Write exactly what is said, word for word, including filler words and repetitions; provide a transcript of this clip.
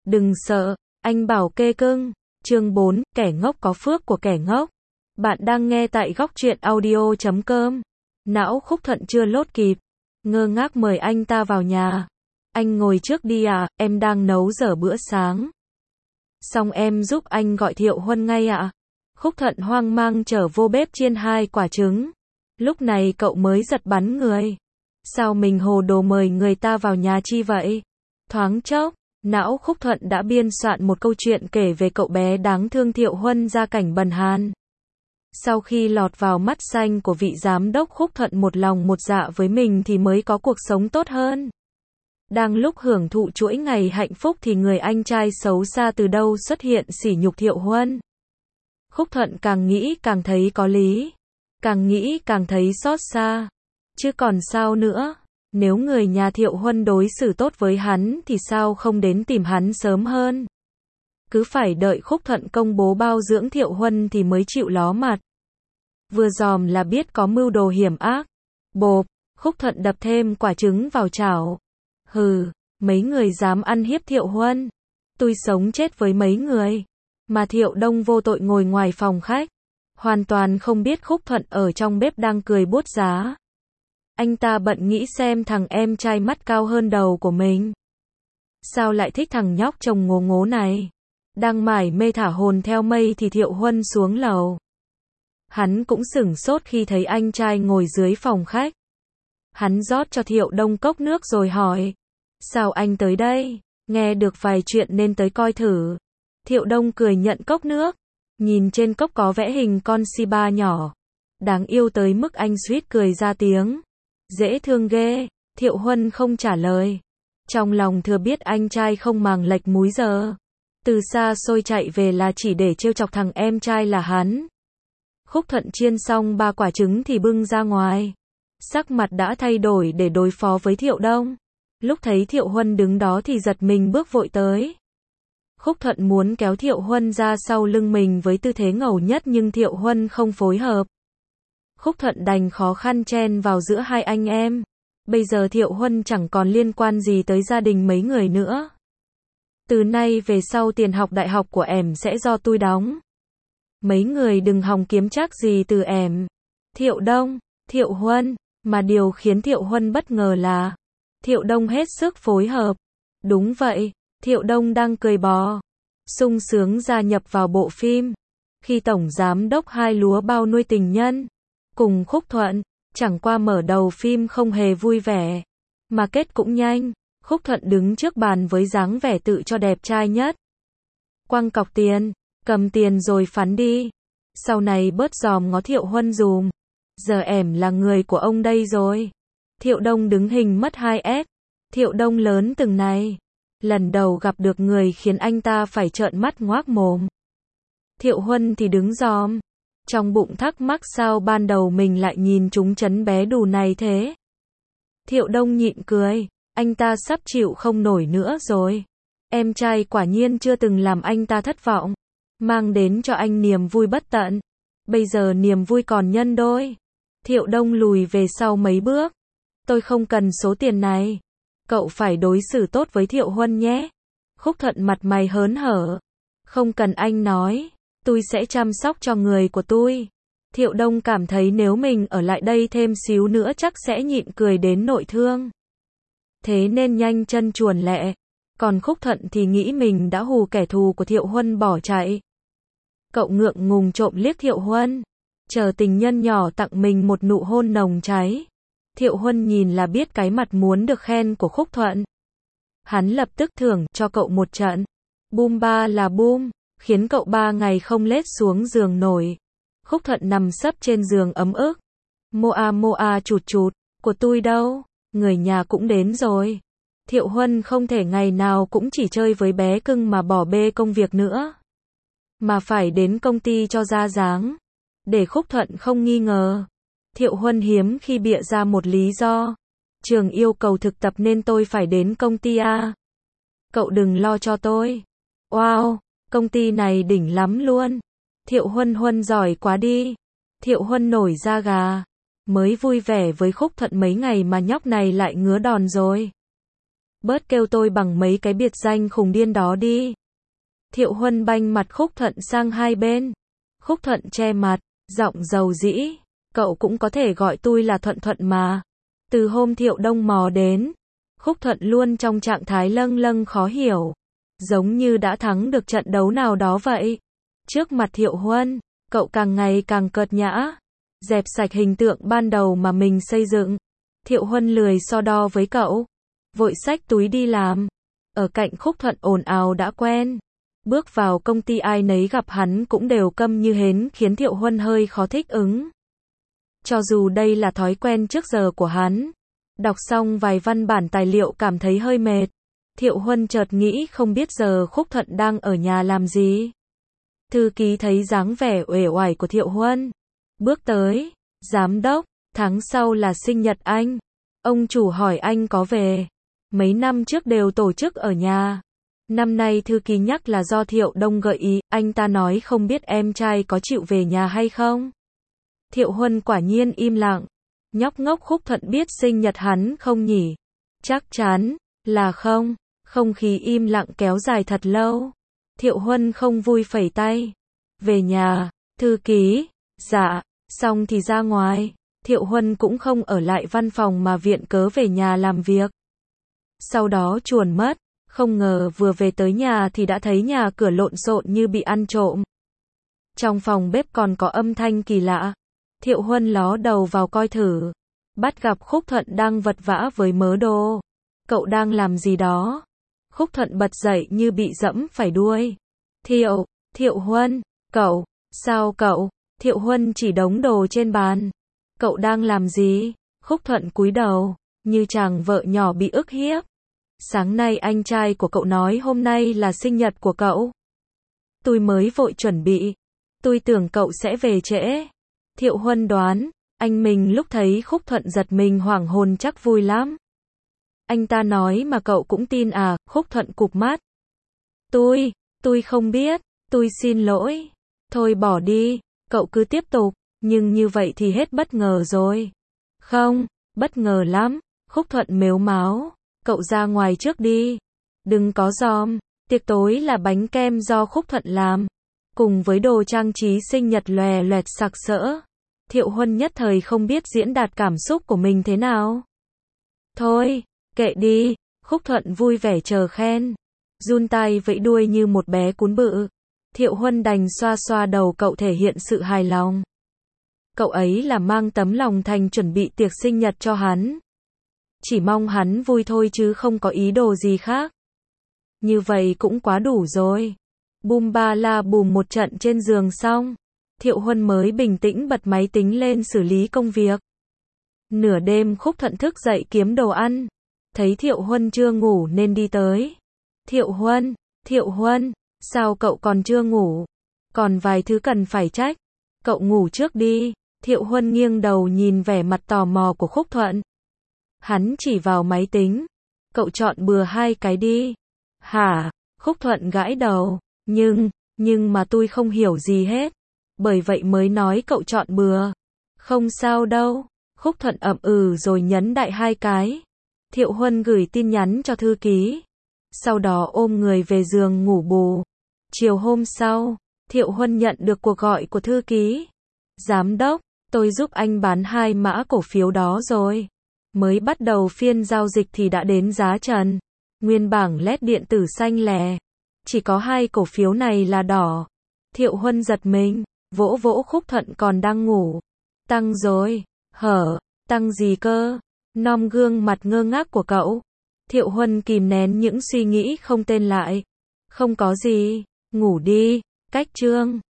Đừng sợ, anh bảo kê cưng. Chương bốn, kẻ ngốc có phước của kẻ ngốc. Bạn đang nghe tại góc truyện audio chấm com. Não Khúc Thuận chưa lốt kịp, ngơ ngác mời anh ta vào nhà. Anh ngồi trước đi à, em đang nấu dở bữa sáng. Xong em giúp anh gọi Thiệu Huân ngay ạ. Khúc Thuận hoang mang trở vô bếp chiên hai quả trứng. Lúc này cậu mới giật bắn người. Sao mình hồ đồ mời người ta vào nhà chi vậy? Thoáng chốc, não Khúc Thuận đã biên soạn một câu chuyện kể về cậu bé đáng thương Thiệu Huân gia cảnh bần hàn. Sau khi lọt vào mắt xanh của vị giám đốc, Khúc Thuận một lòng một dạ với mình thì mới có cuộc sống tốt hơn. Đang lúc hưởng thụ chuỗi ngày hạnh phúc thì người anh trai xấu xa từ đâu xuất hiện sỉ nhục Thiệu Huân. Khúc Thuận càng nghĩ càng thấy có lý, càng nghĩ càng thấy xót xa. Chứ còn sao nữa, nếu người nhà Thiệu Huân đối xử tốt với hắn thì sao không đến tìm hắn sớm hơn. Cứ phải đợi Khúc Thuận công bố bao dưỡng Thiệu Huân thì mới chịu ló mặt. Vừa dòm là biết có mưu đồ hiểm ác. Bộp, Khúc Thuận đập thêm quả trứng vào chảo. Hừ, mấy người dám ăn hiếp Thiệu Huân. Tôi sống chết với mấy người. Mà Thiệu Đông vô tội ngồi ngoài phòng khách, hoàn toàn không biết Khúc Thuận ở trong bếp đang cười buốt giá. Anh ta bận nghĩ xem thằng em trai mắt cao hơn đầu của mình sao lại thích thằng nhóc trông ngố ngố này. Đang mải mê thả hồn theo mây thì Thiệu Huân xuống lầu. Hắn cũng sửng sốt khi thấy anh trai ngồi dưới phòng khách. Hắn rót cho Thiệu Đông cốc nước rồi hỏi: sao anh tới đây? Nghe được vài chuyện nên tới coi thử. Thiệu Đông cười nhận cốc nước. Nhìn trên cốc có vẽ hình con Shiba nhỏ, đáng yêu tới mức anh suýt cười ra tiếng. Dễ thương ghê. Thiệu Huân không trả lời. Trong lòng thừa biết anh trai không màng lệch múi giờ. Từ xa xôi chạy về là chỉ để trêu chọc thằng em trai là hắn. Khúc Thuận chiên xong ba quả trứng thì bưng ra ngoài. Sắc mặt đã thay đổi để đối phó với Thiệu Đông. Lúc thấy Thiệu Huân đứng đó thì giật mình bước vội tới. Khúc Thuận muốn kéo Thiệu Huân ra sau lưng mình với tư thế ngầu nhất nhưng Thiệu Huân không phối hợp. Khúc Thuận đành khó khăn chen vào giữa hai anh em. Bây giờ Thiệu Huân chẳng còn liên quan gì tới gia đình mấy người nữa. Từ nay về sau tiền học đại học của em sẽ do tôi đóng. Mấy người đừng hòng kiếm trác gì từ em. Thiệu Đông, Thiệu Huân. Mà điều khiến Thiệu Huân bất ngờ là Thiệu Đông hết sức phối hợp. Đúng vậy, Thiệu Đông đang cười bò, sung sướng gia nhập vào bộ phim. Khi tổng giám đốc hai lúa bao nuôi tình nhân cùng Khúc Thuận, chẳng qua mở đầu phim không hề vui vẻ, mà kết cũng nhanh. Khúc Thuận đứng trước bàn với dáng vẻ tự cho đẹp trai nhất. Quăng cọc tiền, cầm tiền rồi phắn đi. Sau này bớt dòm ngó Thiệu Huân dùm. Giờ em là người của ông đây rồi. Thiệu Đông đứng hình mất hai ét. Thiệu Đông lớn từng này. Lần đầu gặp được người khiến anh ta phải trợn mắt ngoác mồm. Thiệu Huân thì đứng dòm. Trong bụng thắc mắc sao ban đầu mình lại nhìn trúng chấn bé đù này thế. Thiệu Đông nhịn cười. Anh ta sắp chịu không nổi nữa rồi. Em trai quả nhiên chưa từng làm anh ta thất vọng. Mang đến cho anh niềm vui bất tận. Bây giờ niềm vui còn nhân đôi. Thiệu Đông lùi về sau mấy bước. Tôi không cần số tiền này. Cậu phải đối xử tốt với Thiệu Huân nhé. Khúc Thuận mặt mày hớn hở. Không cần anh nói. Tôi sẽ chăm sóc cho người của tôi. Thiệu Đông cảm thấy nếu mình ở lại đây thêm xíu nữa chắc sẽ nhịn cười đến nội thương. Thế nên nhanh chân chuồn lẹ. Còn Khúc Thuận thì nghĩ mình đã hù kẻ thù của Thiệu Huân bỏ chạy. Cậu ngượng ngùng trộm liếc Thiệu Huân. Chờ tình nhân nhỏ tặng mình một nụ hôn nồng cháy. Thiệu Huân nhìn là biết cái mặt muốn được khen của Khúc Thuận. Hắn lập tức thưởng cho cậu một trận. Boom ba là boom, khiến cậu ba ngày không lết xuống giường nổi. Khúc Thuận nằm sấp trên giường ấm ức. Moa moa chụt chụt, của tôi đâu, người nhà cũng đến rồi. Thiệu Huân không thể ngày nào cũng chỉ chơi với bé cưng mà bỏ bê công việc nữa. Mà phải đến công ty cho ra dáng. Để Khúc Thuận không nghi ngờ. Thiệu Huân hiếm khi bịa ra một lý do. Trường yêu cầu thực tập nên tôi phải đến công ty à. Cậu đừng lo cho tôi. Wow, công ty này đỉnh lắm luôn. Thiệu Huân Huân giỏi quá đi. Thiệu Huân nổi da gà. Mới vui vẻ với Khúc Thuận mấy ngày mà nhóc này lại ngứa đòn rồi. Bớt kêu tôi bằng mấy cái biệt danh khùng điên đó đi. Thiệu Huân banh mặt Khúc Thuận sang hai bên. Khúc Thuận che mặt, giọng dầu dĩ. Cậu cũng có thể gọi tôi là Thuận Thuận mà. Từ hôm Thiệu Đông mò đến, Khúc Thuận luôn trong trạng thái lâng lâng khó hiểu. Giống như đã thắng được trận đấu nào đó vậy. Trước mặt Thiệu Huân, cậu càng ngày càng cợt nhã. Dẹp sạch hình tượng ban đầu mà mình xây dựng. Thiệu Huân lười so đo với cậu. Vội xách túi đi làm. Ở cạnh Khúc Thuận ồn ào đã quen. Bước vào công ty ai nấy gặp hắn cũng đều câm như hến khiến Thiệu Huân hơi khó thích ứng. Cho dù đây là thói quen trước giờ của hắn. Đọc xong vài văn bản tài liệu cảm thấy hơi mệt. Thiệu Huân chợt nghĩ không biết giờ Khúc Thuận đang ở nhà làm gì. Thư ký thấy dáng vẻ uể oải của Thiệu Huân. Bước tới. Giám đốc, tháng sau là sinh nhật anh. Ông chủ hỏi anh có về. Mấy năm trước đều tổ chức ở nhà. Năm nay thư ký nhắc là do Thiệu Đông gợi ý, anh ta nói không biết em trai có chịu về nhà hay không. Thiệu Huân quả nhiên im lặng. Nhóc ngốc Khúc Thuận biết sinh nhật hắn không nhỉ? Chắc chắn là không. Không khí im lặng kéo dài thật lâu. Thiệu Huân không vui phẩy tay. Về nhà, thư ký. Dạ, xong thì ra ngoài. Thiệu Huân cũng không ở lại văn phòng mà viện cớ về nhà làm việc. Sau đó chuồn mất. Không ngờ vừa về tới nhà thì đã thấy nhà cửa lộn xộn như bị ăn trộm. Trong phòng bếp còn có âm thanh kỳ lạ. Thiệu Huân ló đầu vào coi thử. Bắt gặp Khúc Thuận đang vật vã với mớ đồ. Cậu đang làm gì đó? Khúc Thuận bật dậy như bị dẫm phải đuôi. Thiệu, Thiệu Huân, cậu, sao cậu? Thiệu Huân chỉ đống đồ trên bàn. Cậu đang làm gì? Khúc Thuận cúi đầu, như chàng vợ nhỏ bị ức hiếp. Sáng nay anh trai của cậu nói hôm nay là sinh nhật của cậu. Tôi mới vội chuẩn bị. Tôi tưởng cậu sẽ về trễ. Thiệu Huân đoán, anh mình lúc thấy Khúc Thuận giật mình hoảng hồn chắc vui lắm. Anh ta nói mà cậu cũng tin à? Khúc Thuận cụp mắt. Tôi, tôi không biết, tôi xin lỗi. Thôi bỏ đi, cậu cứ tiếp tục, nhưng như vậy thì hết bất ngờ rồi. Không, bất ngờ lắm. Khúc Thuận mếu máo. Cậu ra ngoài trước đi. Đừng có dòm. Tiệc tối là bánh kem do Khúc Thuận làm. Cùng với đồ trang trí sinh nhật lòe loẹt sặc sỡ. Thiệu Huân nhất thời không biết diễn đạt cảm xúc của mình thế nào. Thôi, kệ đi. Khúc Thuận vui vẻ chờ khen. Run tay vẫy đuôi như một bé cún bự. Thiệu Huân đành xoa xoa đầu cậu thể hiện sự hài lòng. Cậu ấy là mang tấm lòng thành chuẩn bị tiệc sinh nhật cho hắn. Chỉ mong hắn vui thôi chứ không có ý đồ gì khác. Như vậy cũng quá đủ rồi. Bùm ba la bùm một trận trên giường xong. Thiệu Huân mới bình tĩnh bật máy tính lên xử lý công việc. Nửa đêm Khúc Thuận thức dậy kiếm đồ ăn. Thấy Thiệu Huân chưa ngủ nên đi tới. Thiệu Huân, Thiệu Huân, sao cậu còn chưa ngủ? Còn vài thứ cần phải trách. Cậu ngủ trước đi. Thiệu Huân nghiêng đầu nhìn vẻ mặt tò mò của Khúc Thuận. Hắn chỉ vào máy tính. Cậu chọn bừa hai cái đi. Hả? Khúc Thuận gãi đầu. Nhưng, nhưng mà tôi không hiểu gì hết. Bởi vậy mới nói cậu chọn bừa. Không sao đâu. Khúc Thuận ậm ừ rồi nhấn đại hai cái. Thiệu Huân gửi tin nhắn cho thư ký. Sau đó ôm người về giường ngủ bù. Chiều hôm sau, Thiệu Huân nhận được cuộc gọi của thư ký. Giám đốc, tôi giúp anh bán hai mã cổ phiếu đó rồi. Mới bắt đầu phiên giao dịch thì đã đến giá trần. Nguyên bảng led điện tử xanh lè. Chỉ có hai cổ phiếu này là đỏ. Thiệu Huân giật mình, vỗ vỗ Khúc Thuận còn đang ngủ. Tăng rồi. Hở, tăng gì cơ? Nom gương mặt ngơ ngác của cậu. Thiệu Huân kìm nén những suy nghĩ không tên lại. Không có gì, ngủ đi, cách chương.